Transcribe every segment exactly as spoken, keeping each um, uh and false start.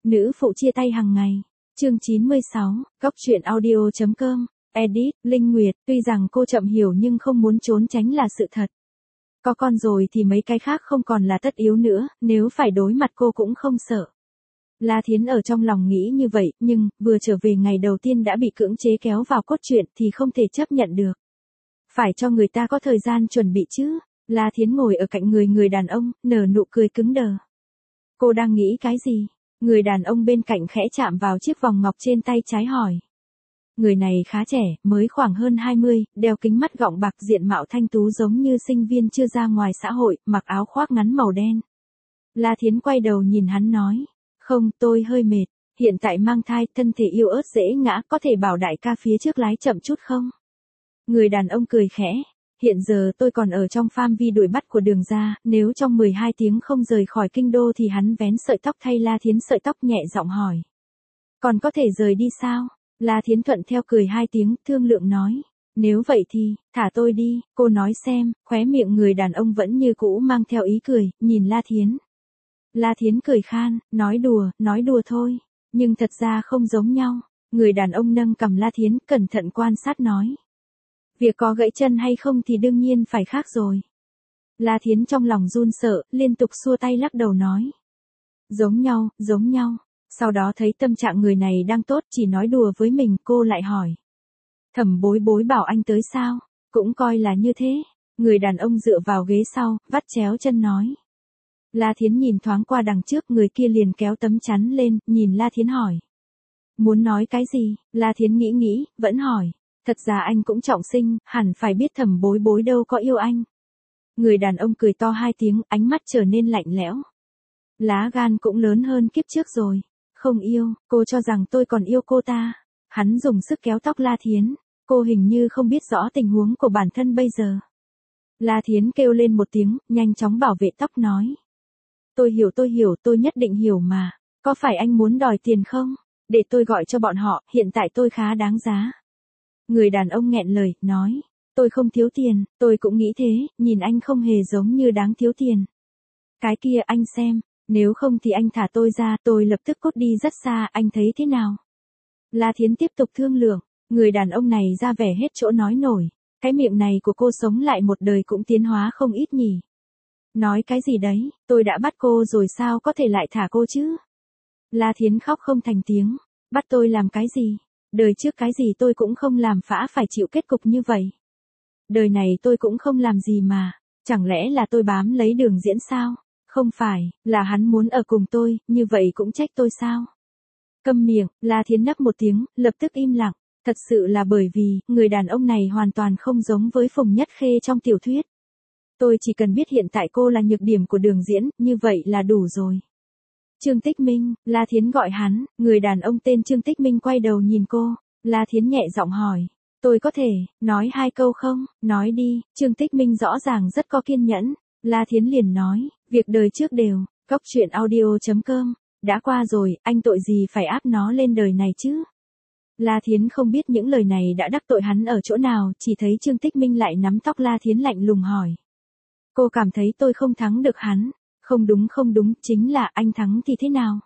Nữ phụ chia tay hàng ngày. Chương chín mươi sáu, góc truyện audio chấm com, edit, Linh Nguyệt, tuy rằng cô chậm hiểu nhưng không muốn trốn tránh là sự thật. Có con rồi thì mấy cái khác không còn là tất yếu nữa, nếu phải đối mặt cô cũng không sợ. La Thiến ở trong lòng nghĩ như vậy, nhưng, vừa trở về ngày đầu tiên đã bị cưỡng chế kéo vào cốt truyện thì không thể chấp nhận được. Phải cho người ta có thời gian chuẩn bị chứ. La Thiến ngồi ở cạnh người người đàn ông, nở nụ cười cứng đờ. Cô đang nghĩ cái gì? Người đàn ông bên cạnh khẽ chạm vào chiếc vòng ngọc trên tay trái hỏi. Người này khá trẻ, mới khoảng hơn hai mươi, đeo kính mắt gọng bạc, diện mạo thanh tú giống như sinh viên chưa ra ngoài xã hội, mặc áo khoác ngắn màu đen. La Thiến quay đầu nhìn hắn nói. Không, tôi hơi mệt, hiện tại mang thai, thân thể yếu ớt dễ ngã, có thể bảo đại ca phía trước lái chậm chút không? Người đàn ông cười khẽ. Hiện giờ tôi còn ở trong phạm vi đuổi bắt của Đường gia, nếu trong mười hai tiếng không rời khỏi kinh đô thì hắn vén sợi tóc thay La Thiến sợi tóc, nhẹ giọng hỏi. Còn có thể rời đi sao? La Thiến thuận theo cười hai tiếng, thương lượng nói. Nếu vậy thì, thả tôi đi, cô nói xem. Khóe miệng người đàn ông vẫn như cũ mang theo ý cười, nhìn La Thiến. La Thiến cười khan, nói đùa, nói đùa thôi. Nhưng thật ra không giống nhau. Người đàn ông nâng cằm La Thiến, cẩn thận quan sát nói. Việc có gãy chân hay không thì đương nhiên phải khác rồi. La Thiến trong lòng run sợ, liên tục xua tay lắc đầu nói. Giống nhau, giống nhau. Sau đó thấy tâm trạng người này đang tốt, chỉ nói đùa với mình, cô lại hỏi. Thẩm Bối Bối bảo anh tới sao? Cũng coi là như thế. Người đàn ông dựa vào ghế sau, vắt chéo chân nói. La Thiến nhìn thoáng qua đằng trước, người kia liền kéo tấm chắn lên, nhìn La Thiến hỏi. Muốn nói cái gì? La Thiến nghĩ nghĩ, vẫn hỏi. Thật ra anh cũng trọng sinh, hẳn phải biết Thẩm Bối Bối đâu có yêu anh. Người đàn ông cười to hai tiếng, ánh mắt trở nên lạnh lẽo. Lá gan cũng lớn hơn kiếp trước rồi. Không yêu, cô cho rằng tôi còn yêu cô ta. Hắn dùng sức kéo tóc La Thiến. Cô hình như không biết rõ tình huống của bản thân bây giờ. La Thiến kêu lên một tiếng, nhanh chóng bảo vệ tóc nói. Tôi hiểu tôi hiểu, tôi nhất định hiểu mà. Có phải anh muốn đòi tiền không? Để tôi gọi cho bọn họ, hiện tại tôi khá đáng giá. Người đàn ông nghẹn lời, nói. Tôi không thiếu tiền, tôi cũng nghĩ thế, nhìn anh không hề giống như đáng thiếu tiền. Cái kia anh xem, nếu không thì anh thả tôi ra, tôi lập tức cút đi rất xa, anh thấy thế nào? La Thiến tiếp tục thương lượng, người đàn ông này ra vẻ hết chỗ nói nổi. Cái miệng này của cô sống lại một đời cũng tiến hóa không ít nhỉ. Nói cái gì đấy, tôi đã bắt cô rồi sao có thể lại thả cô chứ? La Thiến khóc không thành tiếng. Bắt tôi làm cái gì? Đời trước cái gì tôi cũng không làm, phã phải chịu kết cục như vậy. Đời này tôi cũng không làm gì mà. Chẳng lẽ là tôi bám lấy Đường Diễn sao? Không phải, là hắn muốn ở cùng tôi, như vậy cũng trách tôi sao? Câm miệng, La Thiến nấc một tiếng, lập tức im lặng. Thật sự là bởi vì, người đàn ông này hoàn toàn không giống với Phùng Nhất Khê trong tiểu thuyết. Tôi chỉ cần biết hiện tại cô là nhược điểm của Đường Diễn, như vậy là đủ rồi. Trương Tích Minh, La Thiến gọi hắn, người đàn ông tên Trương Tích Minh quay đầu nhìn cô. La Thiến nhẹ giọng hỏi. Tôi có thể, nói hai câu không? Nói đi. Trương Tích Minh rõ ràng rất có kiên nhẫn. La Thiến liền nói, việc đời trước đều, góc truyện audio chấm com, đã qua rồi, anh tội gì phải áp nó lên đời này chứ? La Thiến không biết những lời này đã đắc tội hắn ở chỗ nào, chỉ thấy Trương Tích Minh lại nắm tóc La Thiến lạnh lùng hỏi. Cô cảm thấy tôi không thắng được hắn. Không đúng không đúng, chính là anh thắng thì thế nào?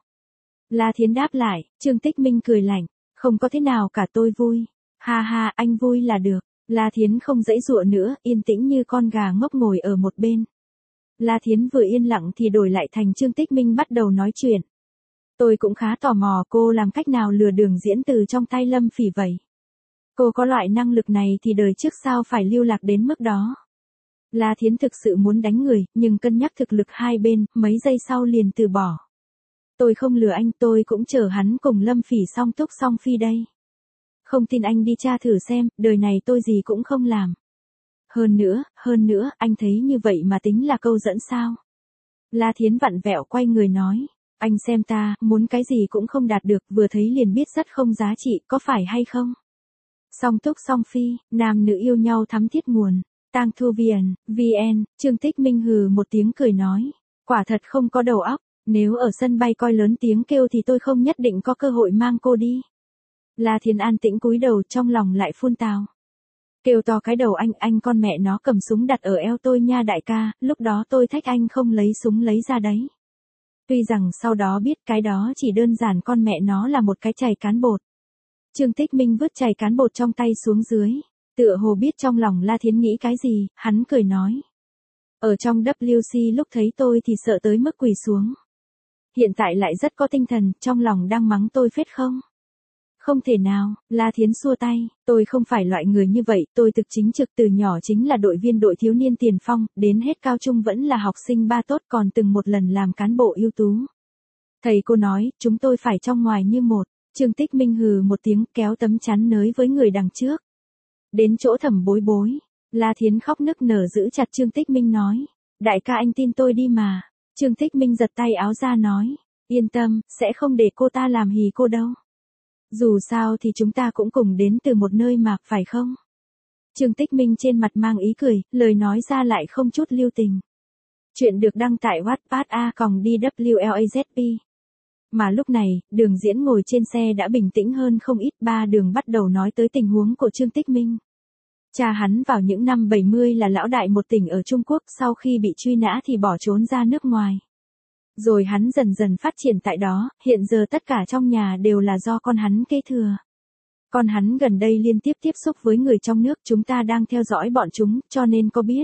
La Thiến đáp lại, Trương Tích Minh cười lạnh, không có thế nào cả, tôi vui. Ha ha, anh vui là được. La Thiến không giãy giụa nữa, yên tĩnh như con gà ngốc ngồi ở một bên. La Thiến vừa yên lặng thì đổi lại thành Trương Tích Minh bắt đầu nói chuyện. Tôi cũng khá tò mò cô làm cách nào lừa Đường Diễn từ trong tay Lâm Phỉ vậy. Cô có loại năng lực này thì đời trước sao phải lưu lạc đến mức đó. La Thiến thực sự muốn đánh người, nhưng cân nhắc thực lực hai bên, mấy giây sau liền từ bỏ. Tôi không lừa anh, tôi cũng chờ hắn cùng Lâm Phỉ song túc song phi đây. Không tin anh đi tra thử xem, đời này tôi gì cũng không làm. Hơn nữa, hơn nữa, anh thấy như vậy mà tính là câu dẫn sao? La Thiến vặn vẹo quay người nói. Anh xem ta, muốn cái gì cũng không đạt được, vừa thấy liền biết rất không giá trị, có phải hay không? Song túc song phi, nam nữ yêu nhau thắm thiết nguồn. Tang Thu Viền, vê en, Trương Tích Minh hừ một tiếng cười nói. Quả thật không có đầu óc, nếu ở sân bay coi lớn tiếng kêu thì tôi không nhất định có cơ hội mang cô đi. La Thiến an tĩnh cúi đầu, trong lòng lại phun tào. Kêu to cái đầu anh, anh con mẹ nó cầm súng đặt ở eo tôi nha đại ca, lúc đó tôi thách anh không lấy súng lấy ra đấy. Tuy rằng sau đó biết cái đó chỉ đơn giản con mẹ nó là một cái chày cán bột. Trương Tích Minh vứt chày cán bột trong tay xuống dưới. Tựa hồ biết trong lòng La Thiến nghĩ cái gì, hắn cười nói. Ở trong W C lúc thấy tôi thì sợ tới mức quỳ xuống. Hiện tại lại rất có tinh thần, trong lòng đang mắng tôi phết không? Không thể nào, La Thiến xua tay, tôi không phải loại người như vậy, tôi thực chính trực từ nhỏ chính là đội viên đội thiếu niên tiền phong, đến hết cao trung vẫn là học sinh ba tốt còn từng một lần làm cán bộ ưu tú. Thầy cô nói, chúng tôi phải trong ngoài như một, Trương Tích Minh hừ một tiếng kéo tấm chắn nới với người đằng trước. Đến chỗ Thẩm Bối Bối, La Thiến khóc nức nở giữ chặt Trương Tích Minh nói, đại ca anh tin tôi đi mà. Trương Tích Minh giật tay áo ra nói, yên tâm, sẽ không để cô ta làm hì cô đâu. Dù sao thì chúng ta cũng cùng đến từ một nơi mà, phải không? Trương Tích Minh trên mặt mang ý cười, lời nói ra lại không chút lưu tình. Chuyện được đăng tại Wattpad a còng đê vê lờ a zét pê. Mà lúc này, Đường Diễn ngồi trên xe đã bình tĩnh hơn không ít. Ba Đường bắt đầu nói tới tình huống của Trương Tích Minh. Cha hắn vào những năm bảy mươi là lão đại một tỉnh ở Trung Quốc, sau khi bị truy nã thì bỏ trốn ra nước ngoài. Rồi hắn dần dần phát triển tại đó, hiện giờ tất cả trong nhà đều là do con hắn kế thừa. Con hắn gần đây liên tiếp tiếp xúc với người trong nước, chúng ta đang theo dõi bọn chúng, cho nên có biết.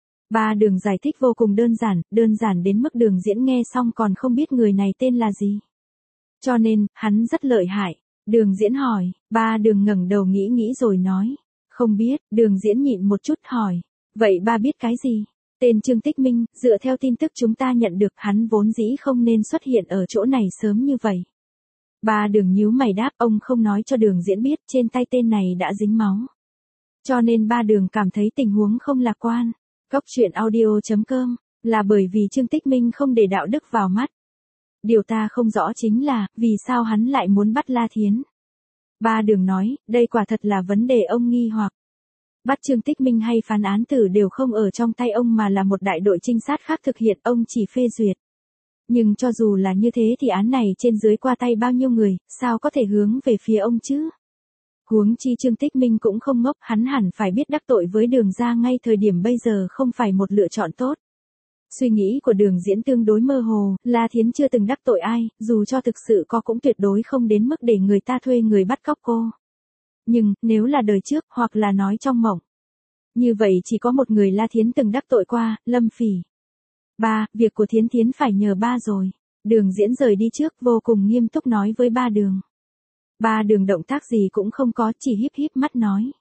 Ba Đường giải thích vô cùng đơn giản, đơn giản đến mức Đường Diễn nghe xong còn không biết người này tên là gì. Cho nên, hắn rất lợi hại. Đường Diễn hỏi, Ba Đường ngẩng đầu nghĩ nghĩ rồi nói. Không biết, Đường Diễn nhịn một chút hỏi. Vậy ba biết cái gì? Tên Trương Tích Minh, dựa theo tin tức chúng ta nhận được hắn vốn dĩ không nên xuất hiện ở chỗ này sớm như vậy. Ba Đường nhíu mày đáp, ông không nói cho Đường Diễn biết trên tay tên này đã dính máu. Cho nên Ba Đường cảm thấy tình huống không lạc quan. Góc truyện audio chấm com, là bởi vì Trương Tích Minh không để đạo đức vào mắt. Điều ta không rõ chính là, vì sao hắn lại muốn bắt La Thiến. Ba Đường nói, đây quả thật là vấn đề ông nghi hoặc. Bắt Trương Tích Minh hay phán án tử đều không ở trong tay ông mà là một đại đội trinh sát khác thực hiện, ông chỉ phê duyệt. Nhưng cho dù là như thế thì án này trên dưới qua tay bao nhiêu người, sao có thể hướng về phía ông chứ? Huống chi Trương Tích Minh cũng không ngốc, hắn hẳn phải biết đắc tội với Đường ra ngay thời điểm bây giờ không phải một lựa chọn tốt. Suy nghĩ của Đường Diễn tương đối mơ hồ, La Thiến chưa từng đắc tội ai, dù cho thực sự có cũng tuyệt đối không đến mức để người ta thuê người bắt cóc cô. Nhưng, nếu là đời trước, hoặc là nói trong mộng. Như vậy chỉ có một người La Thiến từng đắc tội qua, Lâm Phỉ. Ba, việc của Thiến Thiến phải nhờ ba rồi. Đường Diễn rời đi trước, vô cùng nghiêm túc nói với Ba Đường. Ba Đường động tác gì cũng không có, chỉ híp híp mắt nói.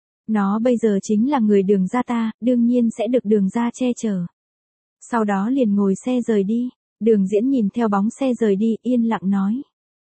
Nó bây giờ chính là người Đường gia ta, đương nhiên sẽ được Đường gia che chở. Sau đó liền ngồi xe rời đi. Đường Diễn nhìn theo bóng xe rời đi, yên lặng nói.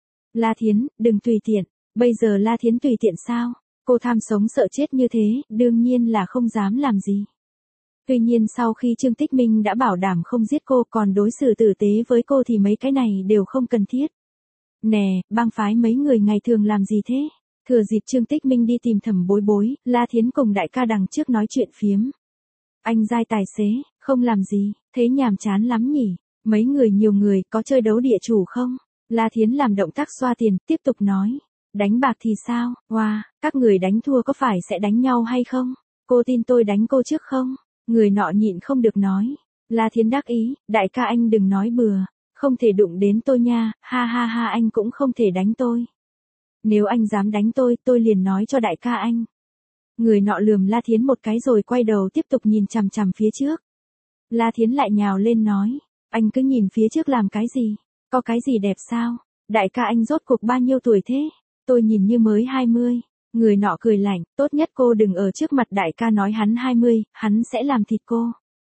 La Thiến, đừng tùy tiện. Bây giờ La Thiến tùy tiện sao? Cô tham sống sợ chết như thế, đương nhiên là không dám làm gì. Tuy nhiên sau khi Trương Tích Minh đã bảo đảm không giết cô còn đối xử tử tế với cô thì mấy cái này đều không cần thiết. Nè, bang phái mấy người ngày thường làm gì thế? Thừa dịp Trương Tích Minh đi tìm Thẩm Bối Bối, La Thiến cùng đại ca đằng trước nói chuyện phiếm. Anh giai tài xế, không làm gì, thế nhàm chán lắm nhỉ? Mấy người nhiều người, có chơi đấu địa chủ không? La Thiến làm động tác xoa tiền, tiếp tục nói. Đánh bạc thì sao? Wow, các người đánh thua có phải sẽ đánh nhau hay không? Cô tin tôi đánh cô trước không? Người nọ nhịn không được nói. La Thiến đắc ý, đại ca anh đừng nói bừa. Không thể đụng đến tôi nha, ha ha ha anh cũng không thể đánh tôi. Nếu anh dám đánh tôi, tôi liền nói cho đại ca anh. Người nọ lườm La Thiến một cái rồi quay đầu tiếp tục nhìn chằm chằm phía trước. La Thiến lại nhào lên nói, anh cứ nhìn phía trước làm cái gì? Có cái gì đẹp sao? Đại ca anh rốt cuộc bao nhiêu tuổi thế? Tôi nhìn như mới hai mươi. Người nọ cười lạnh, tốt nhất cô đừng ở trước mặt đại ca nói hắn hai mươi, hắn sẽ làm thịt cô.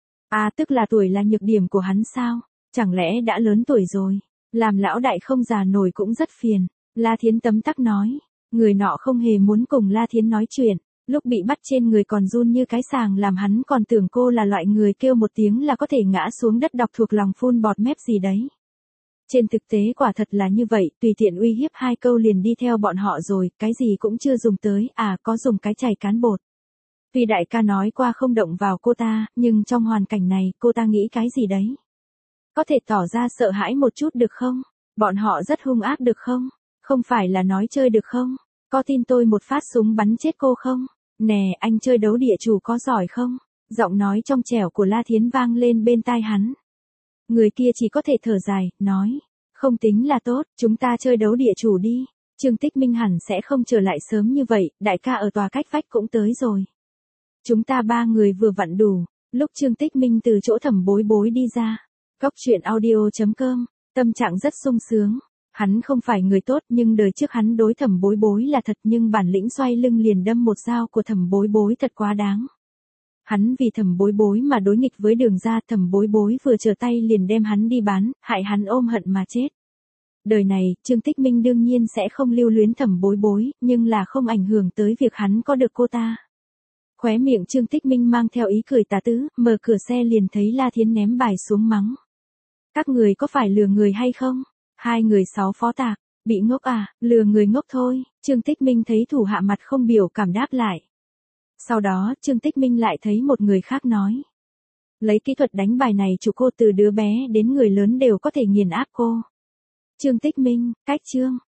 À tức là tuổi là nhược điểm của hắn sao? Chẳng lẽ đã lớn tuổi rồi? Làm lão đại không già nổi cũng rất phiền. La Thiến tấm tắc nói. Người nọ không hề muốn cùng La Thiến nói chuyện. Lúc bị bắt trên người còn run như cái sàng làm hắn còn tưởng cô là loại người kêu một tiếng là có thể ngã xuống đất đọc thuộc lòng phun bọt mép gì đấy. Trên thực tế quả thật là như vậy, tùy tiện uy hiếp hai câu liền đi theo bọn họ rồi, cái gì cũng chưa dùng tới, à có dùng cái chày cán bột. Tuy đại ca nói qua không động vào cô ta, nhưng trong hoàn cảnh này, cô ta nghĩ cái gì đấy? Có thể tỏ ra sợ hãi một chút được không? Bọn họ rất hung ác được không? Không phải là nói chơi được không? Có tin tôi một phát súng bắn chết cô không? Nè, anh chơi đấu địa chủ có giỏi không? Giọng nói trong trẻo của La Thiến vang lên bên tai hắn. Người kia chỉ có thể thở dài, nói. Không tính là tốt, chúng ta chơi đấu địa chủ đi. Trương Tích Minh hẳn sẽ không trở lại sớm như vậy, đại ca ở tòa cách vách cũng tới rồi. Chúng ta ba người vừa vặn đủ. Lúc Trương Tích Minh từ chỗ Thẩm Bối Bối đi ra. Góc truyện audio chấm com, tâm trạng rất sung sướng. Hắn không phải người tốt nhưng đời trước hắn đối Thẩm Bối Bối là thật, nhưng bản lĩnh xoay lưng liền đâm một dao của Thẩm Bối Bối thật quá đáng. Hắn vì Thẩm Bối Bối mà đối nghịch với Đường gia, Thẩm Bối Bối vừa trở tay liền đem hắn đi bán, hại hắn ôm hận mà chết. Đời này, Trương Tích Minh đương nhiên sẽ không lưu luyến Thẩm Bối Bối, nhưng là không ảnh hưởng tới việc hắn có được cô ta. Khóe miệng Trương Tích Minh mang theo ý cười tà tứ, mở cửa xe liền thấy La Thiến ném bài xuống mắng. Các người có phải lừa người hay không? Hai người sáu phó tạc, bị ngốc à, lừa người ngốc thôi. Trương Tích Minh thấy thủ hạ mặt không biểu cảm đáp lại. Sau đó, Trương Tích Minh lại thấy một người khác nói. Lấy kỹ thuật đánh bài này chủ cô từ đứa bé đến người lớn đều có thể nghiền áp cô. Trương Tích Minh, cách Trương,